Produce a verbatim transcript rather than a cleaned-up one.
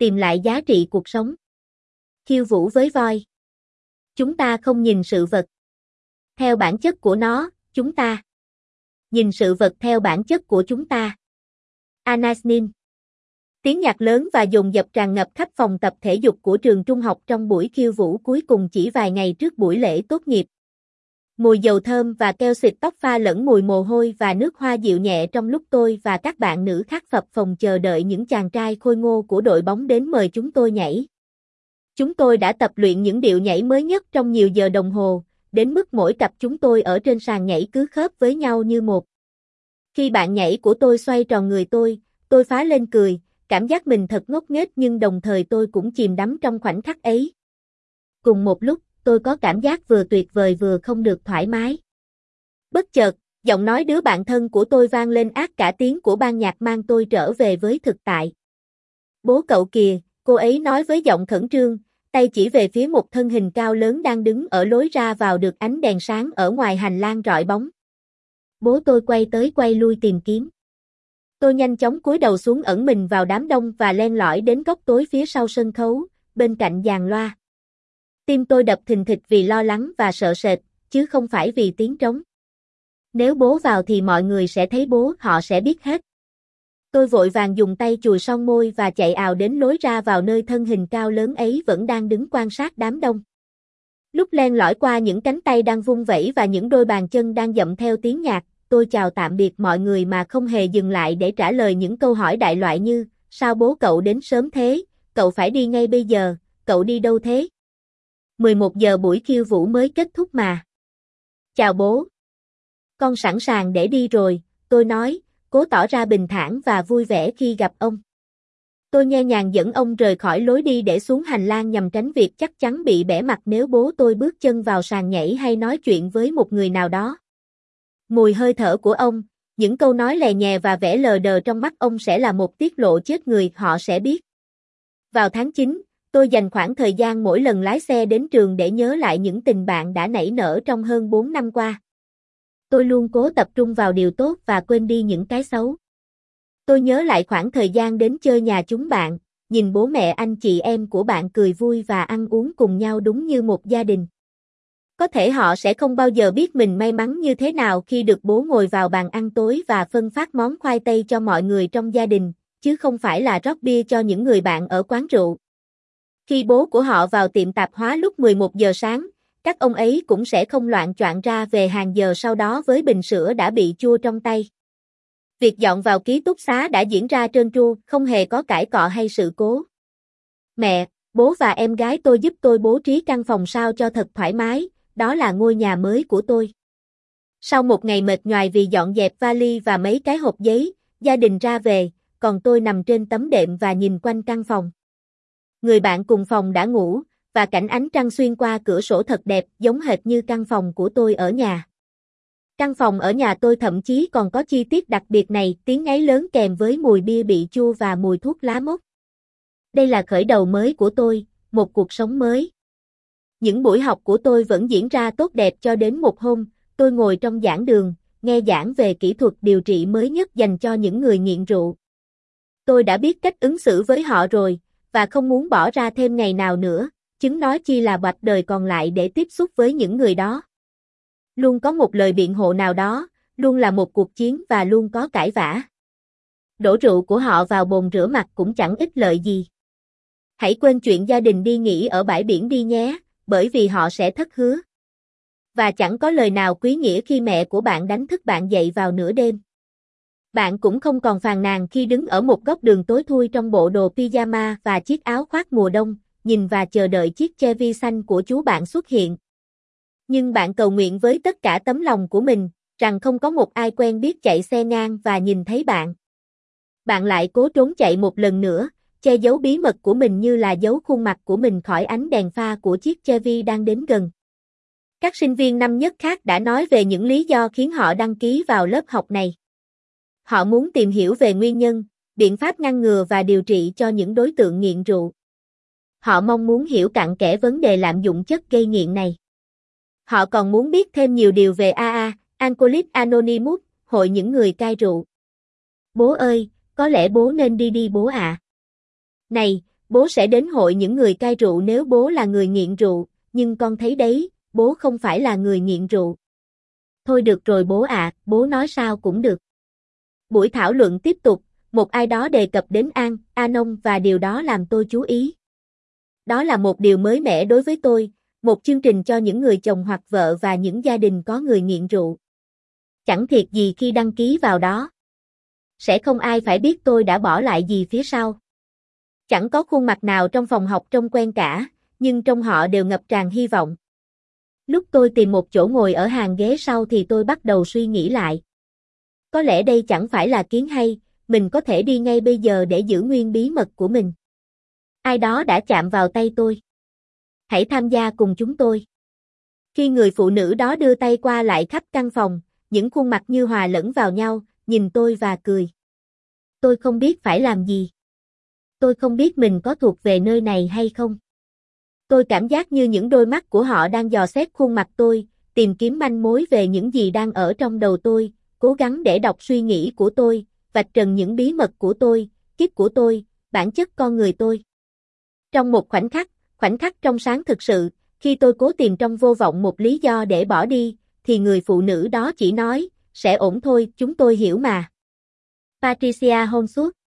tìm lại giá trị cuộc sống. Khiêu vũ với voi. Chúng ta không nhìn sự vật theo bản chất của nó, chúng ta nhìn sự vật theo bản chất của chúng ta. Anasnin. Tiếng nhạc lớn và dồn dập tràn ngập khắp phòng tập thể dục của trường trung học trong buổi khiêu vũ cuối cùng chỉ vài ngày trước buổi lễ tốt nghiệp. Mùi dầu thơm và keo xịt tóc pha lẫn mùi mồ hôi và nước hoa dịu nhẹ trong lúc tôi và các bạn nữ khác phập phồng chờ đợi những chàng trai khôi ngô của đội bóng đến mời chúng tôi nhảy. Chúng tôi đã tập luyện những điệu nhảy mới nhất trong nhiều giờ đồng hồ, đến mức mỗi cặp chúng tôi ở trên sàn nhảy cứ khớp với nhau như một. Khi bạn nhảy của tôi xoay tròn người tôi, tôi phá lên cười, cảm giác mình thật ngốc nghếch nhưng đồng thời tôi cũng chìm đắm trong khoảnh khắc ấy. Cùng một lúc, tôi có cảm giác vừa tuyệt vời vừa không được thoải mái. Bất chợt, giọng nói đứa bạn thân của tôi vang lên át cả tiếng của ban nhạc mang tôi trở về với thực tại. Bố cậu kìa, cô ấy nói với giọng khẩn trương, tay chỉ về phía một thân hình cao lớn đang đứng ở lối ra vào được ánh đèn sáng ở ngoài hành lang rọi bóng. Bố tôi quay tới quay lui tìm kiếm. Tôi nhanh chóng cúi đầu xuống ẩn mình vào đám đông và len lỏi đến góc tối phía sau sân khấu, bên cạnh dàn loa. Tim tôi đập thình thịch vì lo lắng và sợ sệt, chứ không phải vì tiếng trống. Nếu bố vào thì mọi người sẽ thấy bố, họ sẽ biết hết. Tôi vội vàng dùng tay chùi son môi và chạy ào đến lối ra vào nơi thân hình cao lớn ấy vẫn đang đứng quan sát đám đông. Lúc len lỏi qua những cánh tay đang vung vẩy và những đôi bàn chân đang dậm theo tiếng nhạc, tôi chào tạm biệt mọi người mà không hề dừng lại để trả lời những câu hỏi đại loại như, sao bố cậu đến sớm thế, cậu phải đi ngay bây giờ, cậu đi đâu thế? mười một giờ buổi khiêu vũ mới kết thúc mà. Chào bố. Con sẵn sàng để đi rồi, tôi nói, cố tỏ ra bình thản và vui vẻ khi gặp ông. Tôi nhẹ nhàng dẫn ông rời khỏi lối đi để xuống hành lang nhằm tránh việc chắc chắn bị bẽ mặt nếu bố tôi bước chân vào sàn nhảy hay nói chuyện với một người nào đó. Mùi hơi thở của ông, những câu nói lè nhè và vẻ lờ đờ trong mắt ông sẽ là một tiết lộ chết người, họ sẽ biết. Vào tháng chín, tôi dành khoảng thời gian mỗi lần lái xe đến trường để nhớ lại những tình bạn đã nảy nở trong hơn bốn năm qua. Tôi luôn cố tập trung vào điều tốt và quên đi những cái xấu. Tôi nhớ lại khoảng thời gian đến chơi nhà chúng bạn, nhìn bố mẹ anh chị em của bạn cười vui và ăn uống cùng nhau đúng như một gia đình. Có thể họ sẽ không bao giờ biết mình may mắn như thế nào khi được bố ngồi vào bàn ăn tối và phân phát món khoai tây cho mọi người trong gia đình, chứ không phải là rót bia cho những người bạn ở quán rượu. Khi bố của họ vào tiệm tạp hóa lúc mười một giờ sáng, các ông ấy cũng sẽ không loạng choạng ra về hàng giờ sau đó với bình sữa đã bị chua trong tay. Việc dọn vào ký túc xá đã diễn ra trơn tru, không hề có cãi cọ hay sự cố. Mẹ, bố và em gái tôi giúp tôi bố trí căn phòng sao cho thật thoải mái, đó là ngôi nhà mới của tôi. Sau một ngày mệt nhoài vì dọn dẹp vali và mấy cái hộp giấy, gia đình ra về, còn tôi nằm trên tấm đệm và nhìn quanh căn phòng. Người bạn cùng phòng đã ngủ, và cảnh ánh trăng xuyên qua cửa sổ thật đẹp, giống hệt như căn phòng của tôi ở nhà. Căn phòng ở nhà tôi thậm chí còn có chi tiết đặc biệt này, tiếng ngáy lớn kèm với mùi bia bị chua và mùi thuốc lá mốc. Đây là khởi đầu mới của tôi, một cuộc sống mới. Những buổi học của tôi vẫn diễn ra tốt đẹp cho đến một hôm, tôi ngồi trong giảng đường, nghe giảng về kỹ thuật điều trị mới nhất dành cho những người nghiện rượu. Tôi đã biết cách ứng xử với họ rồi, và không muốn bỏ ra thêm ngày nào nữa, chứng nói chi là bạch đời còn lại để tiếp xúc với những người đó. Luôn có một lời biện hộ nào đó, luôn là một cuộc chiến và luôn có cãi vã. Đổ rượu của họ vào bồn rửa mặt cũng chẳng ích lợi gì. Hãy quên chuyện gia đình đi nghỉ ở bãi biển đi nhé, bởi vì họ sẽ thất hứa. Và chẳng có lời nào quý nghĩa khi mẹ của bạn đánh thức bạn dậy vào nửa đêm. Bạn cũng không còn phàn nàn khi đứng ở một góc đường tối thui trong bộ đồ pyjama và chiếc áo khoác mùa đông, nhìn và chờ đợi chiếc Chevy xanh của chú bạn xuất hiện. Nhưng bạn cầu nguyện với tất cả tấm lòng của mình, rằng không có một ai quen biết chạy xe ngang và nhìn thấy bạn. Bạn lại cố trốn chạy một lần nữa, che giấu bí mật của mình như là giấu khuôn mặt của mình khỏi ánh đèn pha của chiếc Chevy đang đến gần. Các sinh viên năm nhất khác đã nói về những lý do khiến họ đăng ký vào lớp học này. Họ muốn tìm hiểu về nguyên nhân, biện pháp ngăn ngừa và điều trị cho những đối tượng nghiện rượu. Họ mong muốn hiểu cặn kẽ vấn đề lạm dụng chất gây nghiện này. Họ còn muốn biết thêm nhiều điều về a a, Alcoholics Anonymous, hội những người cai rượu. Bố ơi, có lẽ bố nên đi đi bố ạ. À. Này, Bố sẽ đến hội những người cai rượu nếu bố là người nghiện rượu, nhưng con thấy đấy, bố không phải là người nghiện rượu. Thôi được rồi bố ạ, bố nói sao cũng được. Buổi thảo luận tiếp tục, một ai đó đề cập đến An, Anon và điều đó làm tôi chú ý. Đó là một điều mới mẻ đối với tôi, một chương trình cho những người chồng hoặc vợ và những gia đình có người nghiện rượu. Chẳng thiệt gì khi đăng ký vào đó. Sẽ không ai phải biết tôi đã bỏ lại gì phía sau. Chẳng có khuôn mặt nào trong phòng học trông quen cả, nhưng trong họ đều ngập tràn hy vọng. Lúc tôi tìm một chỗ ngồi ở hàng ghế sau thì tôi bắt đầu suy nghĩ lại. Có lẽ đây chẳng phải là kiến hay, mình có thể đi ngay bây giờ để giữ nguyên bí mật của mình. Ai đó đã chạm vào tay tôi. Hãy tham gia cùng chúng tôi. Khi người phụ nữ đó đưa tay qua lại khắp căn phòng, những khuôn mặt như hòa lẫn vào nhau, nhìn tôi và cười. Tôi không biết phải làm gì. Tôi không biết mình có thuộc về nơi này hay không. Tôi cảm giác như những đôi mắt của họ đang dò xét khuôn mặt tôi, tìm kiếm manh mối về những gì đang ở trong đầu tôi, cố gắng để đọc suy nghĩ của tôi, vạch trần những bí mật của tôi, kiếp của tôi, bản chất con người tôi. Trong một khoảnh khắc, khoảnh khắc trong sáng thực sự, khi tôi cố tìm trong vô vọng một lý do để bỏ đi, thì người phụ nữ đó chỉ nói, sẽ ổn thôi, chúng tôi hiểu mà. Patricia Holmeswood